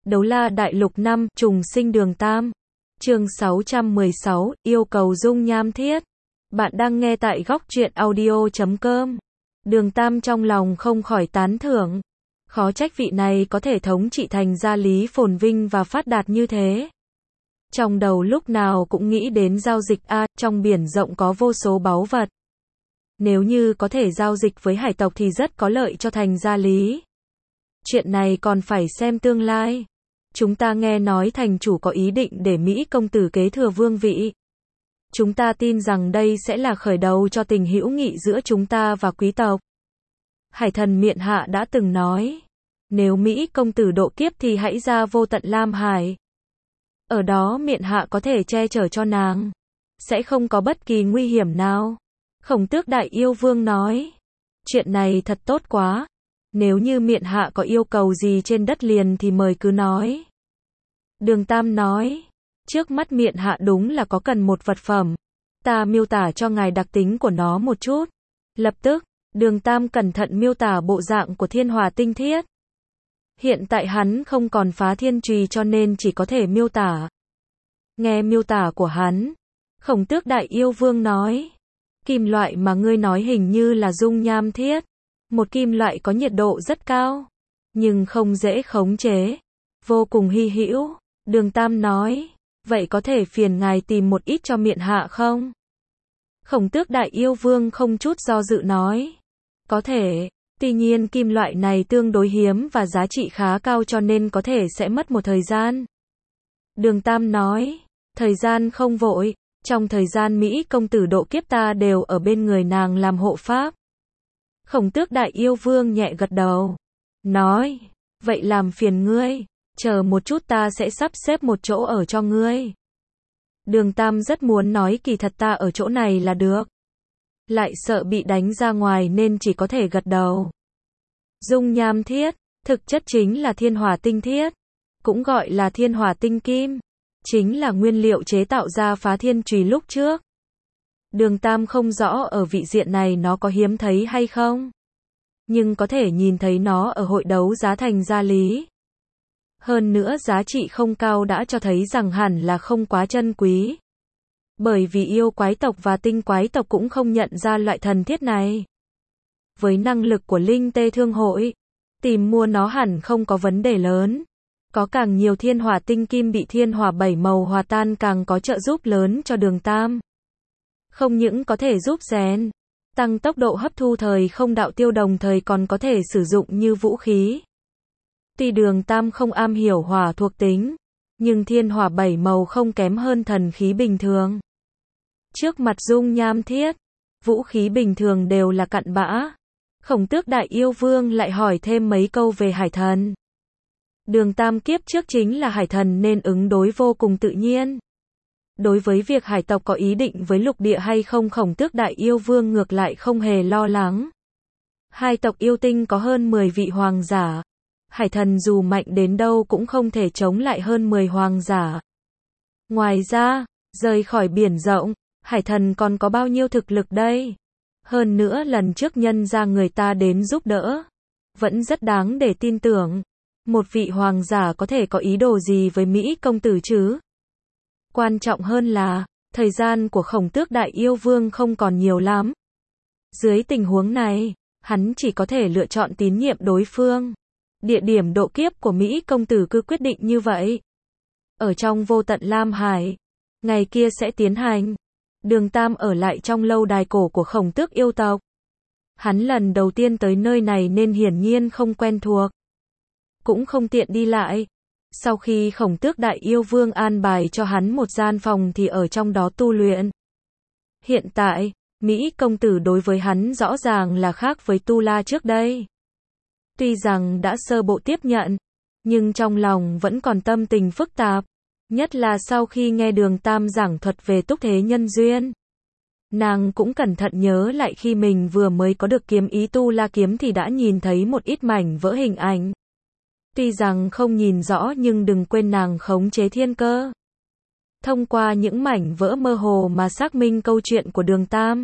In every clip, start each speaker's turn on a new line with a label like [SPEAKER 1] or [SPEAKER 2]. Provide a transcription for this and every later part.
[SPEAKER 1] Đấu La Đại Lục 5, trùng sinh Đường Tam. Chương 616, yêu cầu dung nham thiết. Bạn đang nghe tại góc truyện audio.com. Đường Tam trong lòng không khỏi tán thưởng. Khó trách vị này có thể thống trị thành gia lý phồn vinh và phát đạt như thế. Trong đầu lúc nào cũng nghĩ đến giao dịch trong biển rộng có vô số báu vật. Nếu như có thể giao dịch với hải tộc thì rất có lợi cho thành gia lý. Chuyện này còn phải xem tương lai. Chúng ta nghe nói thành chủ có ý định để Mỹ công tử kế thừa vương vị. Chúng ta tin rằng đây sẽ là khởi đầu cho tình hữu nghị giữa chúng ta và quý tộc. Hải thần Miện Hạ đã từng nói, nếu Mỹ công tử độ kiếp thì hãy ra Vô Tận Lam Hải. Ở đó Miện Hạ có thể che chở cho nàng. Sẽ không có bất kỳ nguy hiểm nào. Khổng Tước Đại Yêu Vương nói, chuyện này thật tốt quá. Nếu như Miện Hạ có yêu cầu gì trên đất liền thì mời cứ nói. Đường Tam nói, trước mắt Miện Hạ đúng là có cần một vật phẩm. Ta miêu tả cho ngài đặc tính của nó một chút. Lập tức, Đường Tam cẩn thận miêu tả bộ dạng của thiên hỏa tinh thiết. Hiện tại hắn không còn phá thiên chùy cho nên chỉ có thể miêu tả. Nghe miêu tả của hắn, Khổng Tước Đại Yêu Vương nói, kim loại mà ngươi nói hình như là dung nham thiết. Một kim loại có nhiệt độ rất cao, nhưng không dễ khống chế, vô cùng hy hữu. Đường Tam nói, vậy có thể phiền ngài tìm một ít cho Miện Hạ không? Khổng Tước Đại Yêu Vương không chút do dự nói, có thể, tuy nhiên kim loại này tương đối hiếm và giá trị khá cao cho nên có thể sẽ mất một thời gian. Đường Tam nói, thời gian không vội, trong thời gian Mỹ công tử độ kiếp ta đều ở bên người nàng làm hộ pháp. Khổng Tước Đại Yêu Vương nhẹ gật đầu, nói, vậy làm phiền ngươi, chờ một chút ta sẽ sắp xếp một chỗ ở cho ngươi. Đường Tam rất muốn nói kỳ thật ta ở chỗ này là được. Lại sợ bị đánh ra ngoài nên chỉ có thể gật đầu. Dung nham thiết, thực chất chính là thiên hỏa tinh thiết, cũng gọi là thiên hỏa tinh kim, chính là nguyên liệu chế tạo ra phá thiên chùy lúc trước. Đường Tam không rõ ở vị diện này nó có hiếm thấy hay không, nhưng có thể nhìn thấy nó ở hội đấu giá thành gia lý. Hơn nữa giá trị không cao đã cho thấy rằng hẳn là không quá chân quý. Bởi vì yêu quái tộc và tinh quái tộc cũng không nhận ra loại thần thiết này. Với năng lực của Linh Tê Thương Hội, tìm mua nó hẳn không có vấn đề lớn. Có càng nhiều thiên hỏa tinh kim bị thiên hỏa 7 màu hòa tan càng có trợ giúp lớn cho Đường Tam. Không những có thể giúp rèn, tăng tốc độ hấp thu thời không đạo tiêu đồng thời còn có thể sử dụng như vũ khí. Tuy Đường Tam không am hiểu hỏa thuộc tính, nhưng thiên hỏa 7 màu không kém hơn thần khí bình thường. Trước mặt dung nham thiết, vũ khí bình thường đều là cặn bã. Khổng Tước Đại Yêu Vương lại hỏi thêm mấy câu về hải thần. Đường Tam kiếp trước chính là hải thần nên ứng đối vô cùng tự nhiên. Đối với việc hải tộc có ý định với lục địa hay không Khổng Tước Đại Yêu Vương ngược lại không hề lo lắng. Hai tộc yêu tinh có hơn 10 vị hoàng giả. Hải thần dù mạnh đến đâu cũng không thể chống lại hơn 10 hoàng giả. Ngoài ra, rời khỏi biển rộng, hải thần còn có bao nhiêu thực lực đây? Hơn nữa lần trước nhân ra người ta đến giúp đỡ. Vẫn rất đáng để tin tưởng. Một vị hoàng giả có thể có ý đồ gì với Mỹ công tử chứ? Quan trọng hơn là, thời gian của Khổng Tước Đại Yêu Vương không còn nhiều lắm. Dưới tình huống này, hắn chỉ có thể lựa chọn tín nhiệm đối phương. Địa điểm độ kiếp của Mỹ công tử cứ quyết định như vậy. Ở trong Vô Tận Lam Hải, ngày kia sẽ tiến hành. Đường Tam ở lại trong lâu đài cổ của Khổng Tước yêu tộc. Hắn lần đầu tiên tới nơi này nên hiển nhiên không quen thuộc. Cũng không tiện đi lại. Sau khi Khổng Tước Đại Yêu Vương an bài cho hắn một gian phòng thì ở trong đó tu luyện. Hiện tại, Mỹ công tử đối với hắn rõ ràng là khác với Tu La trước đây. Tuy rằng đã sơ bộ tiếp nhận, nhưng trong lòng vẫn còn tâm tình phức tạp. Nhất là sau khi nghe Đường Tam giảng thuật về túc thế nhân duyên. Nàng cũng cẩn thận nhớ lại khi mình vừa mới có được kiếm ý Tu La kiếm thì đã nhìn thấy một ít mảnh vỡ hình ảnh. Tuy rằng không nhìn rõ nhưng đừng quên nàng khống chế thiên cơ. Thông qua những mảnh vỡ mơ hồ mà xác minh câu chuyện của Đường Tam.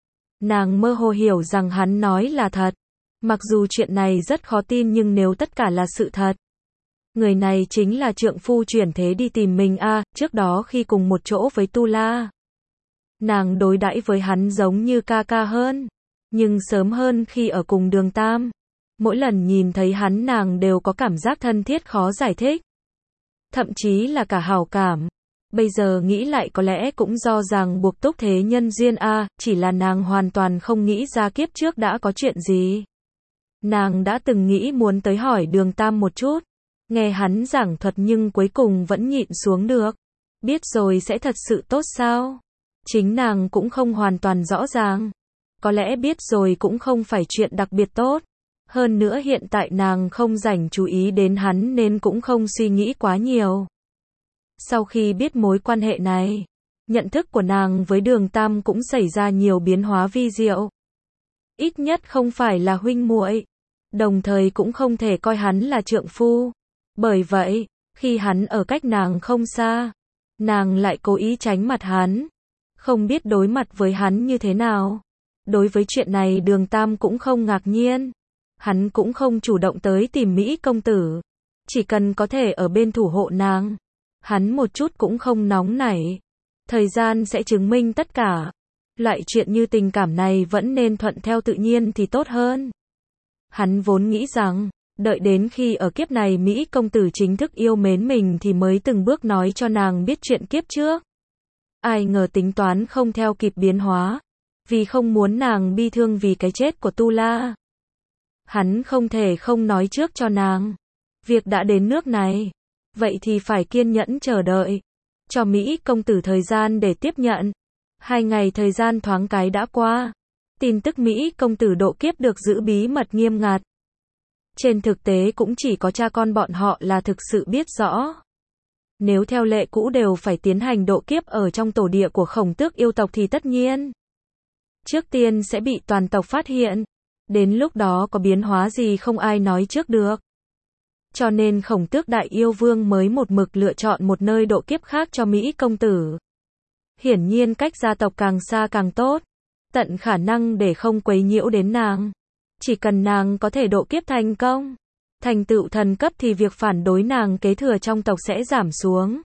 [SPEAKER 1] Nàng mơ hồ hiểu rằng hắn nói là thật. Mặc dù chuyện này rất khó tin nhưng nếu tất cả là sự thật, Người này chính là trượng phu chuyển thế đi tìm mình a, trước đó khi cùng một chỗ với Tu La. Nàng đối đãi với hắn giống như ca ca hơn, nhưng sớm hơn khi ở cùng Đường Tam. Mỗi lần nhìn thấy hắn nàng đều có cảm giác thân thiết khó giải thích. Thậm chí là cả hảo cảm. Bây giờ nghĩ lại có lẽ cũng do ràng buộc túc thế nhân duyên a, chỉ là nàng hoàn toàn không nghĩ ra kiếp trước đã có chuyện gì. Nàng đã từng nghĩ muốn tới hỏi Đường Tam một chút, nghe hắn giảng thuật nhưng cuối cùng vẫn nhịn xuống được. Biết rồi sẽ thật sự tốt sao? Chính nàng cũng không hoàn toàn rõ ràng. Có lẽ biết rồi cũng không phải chuyện đặc biệt tốt. Hơn nữa hiện tại nàng không rảnh chú ý đến hắn nên cũng không suy nghĩ quá nhiều. Sau khi biết mối quan hệ này, nhận thức của nàng với Đường Tam cũng xảy ra nhiều biến hóa vi diệu. Ít nhất không phải là huynh muội, đồng thời cũng không thể coi hắn là trượng phu. Bởi vậy, khi hắn ở cách nàng không xa, nàng lại cố ý tránh mặt hắn, không biết đối mặt với hắn như thế nào. Đối với chuyện này Đường Tam cũng không ngạc nhiên. Hắn cũng không chủ động tới tìm Mỹ công tử. Chỉ cần có thể ở bên thủ hộ nàng, hắn một chút cũng không nóng nảy. Thời gian sẽ chứng minh tất cả. Loại chuyện như tình cảm này vẫn nên thuận theo tự nhiên thì tốt hơn. Hắn vốn nghĩ rằng, đợi đến khi ở kiếp này Mỹ công tử chính thức yêu mến mình thì mới từng bước nói cho nàng biết chuyện kiếp trước. Ai ngờ tính toán không theo kịp biến hóa. Vì không muốn nàng bi thương vì cái chết của Tu La, hắn không thể không nói trước cho nàng. Việc đã đến nước này, vậy thì phải kiên nhẫn chờ đợi. Cho Mỹ công tử thời gian để tiếp nhận. 2 ngày thời gian thoáng cái đã qua. Tin tức Mỹ công tử độ kiếp được giữ bí mật nghiêm ngặt. Trên thực tế cũng chỉ có cha con bọn họ là thực sự biết rõ. Nếu theo lệ cũ đều phải tiến hành độ kiếp ở trong tổ địa của Khổng Tước yêu tộc thì tất nhiên trước tiên sẽ bị toàn tộc phát hiện. Đến lúc đó có biến hóa gì không ai nói trước được. Cho nên Khổng Tước Đại Yêu Vương mới một mực lựa chọn một nơi độ kiếp khác cho Mỹ công tử. Hiển nhiên cách gia tộc càng xa càng tốt. Tận khả năng để không quấy nhiễu đến nàng. Chỉ cần nàng có thể độ kiếp thành công, thành tựu thần cấp thì việc phản đối nàng kế thừa trong tộc sẽ giảm xuống.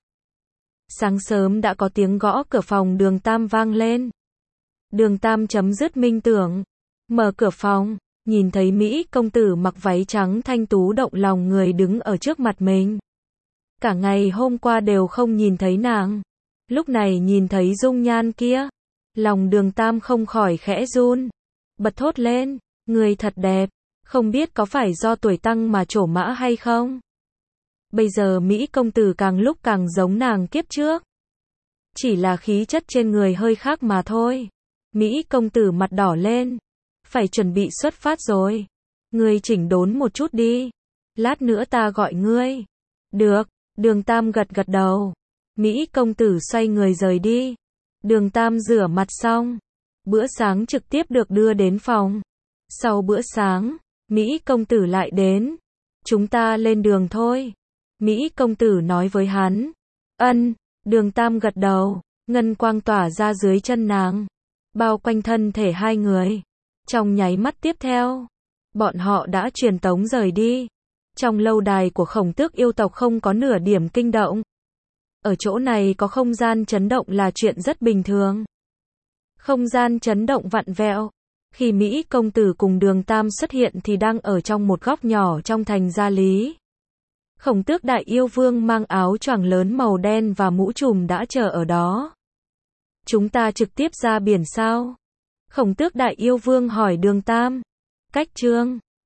[SPEAKER 1] Sáng sớm đã có tiếng gõ cửa phòng Đường Tam vang lên. Đường Tam chấm dứt minh tưởng, mở cửa phòng, nhìn thấy Mỹ công tử mặc váy trắng thanh tú động lòng người đứng ở trước mặt mình. Cả ngày hôm qua đều không nhìn thấy nàng, lúc này nhìn thấy dung nhan kia, lòng Đường Tam không khỏi khẽ run, bật thốt lên, người thật đẹp, không biết có phải do tuổi tăng mà trổ mã hay không? Bây giờ Mỹ công tử càng lúc càng giống nàng kiếp trước. Chỉ là khí chất trên người hơi khác mà thôi. Mỹ công tử mặt đỏ lên. Phải chuẩn bị xuất phát rồi. Ngươi chỉnh đốn một chút đi. Lát nữa ta gọi ngươi. Được, Đường Tam gật gật đầu. Mỹ công tử xoay người rời đi. Đường Tam rửa mặt xong. Bữa sáng trực tiếp được đưa đến phòng. Sau bữa sáng, Mỹ công tử lại đến. Chúng ta lên đường thôi. Mỹ công tử nói với hắn. Ân, Đường Tam gật đầu. Ngân quang tỏa ra dưới chân nàng, bao quanh thân thể hai người. Trong nháy mắt tiếp theo, bọn họ đã truyền tống rời đi. Trong lâu đài của Khổng Tước yêu tộc không có nửa điểm kinh động. Ở chỗ này có không gian chấn động là chuyện rất bình thường. Không gian chấn động vặn vẹo. Khi Mỹ công tử cùng Đường Tam xuất hiện thì đang ở trong một góc nhỏ trong thành Gia Lý. Khổng Tước Đại Yêu Vương mang áo choàng lớn màu đen và mũ trùm đã chờ ở đó. Chúng ta trực tiếp ra biển sao? Khổng Tước Đại Yêu Vương hỏi Đường Tam. Cách Trương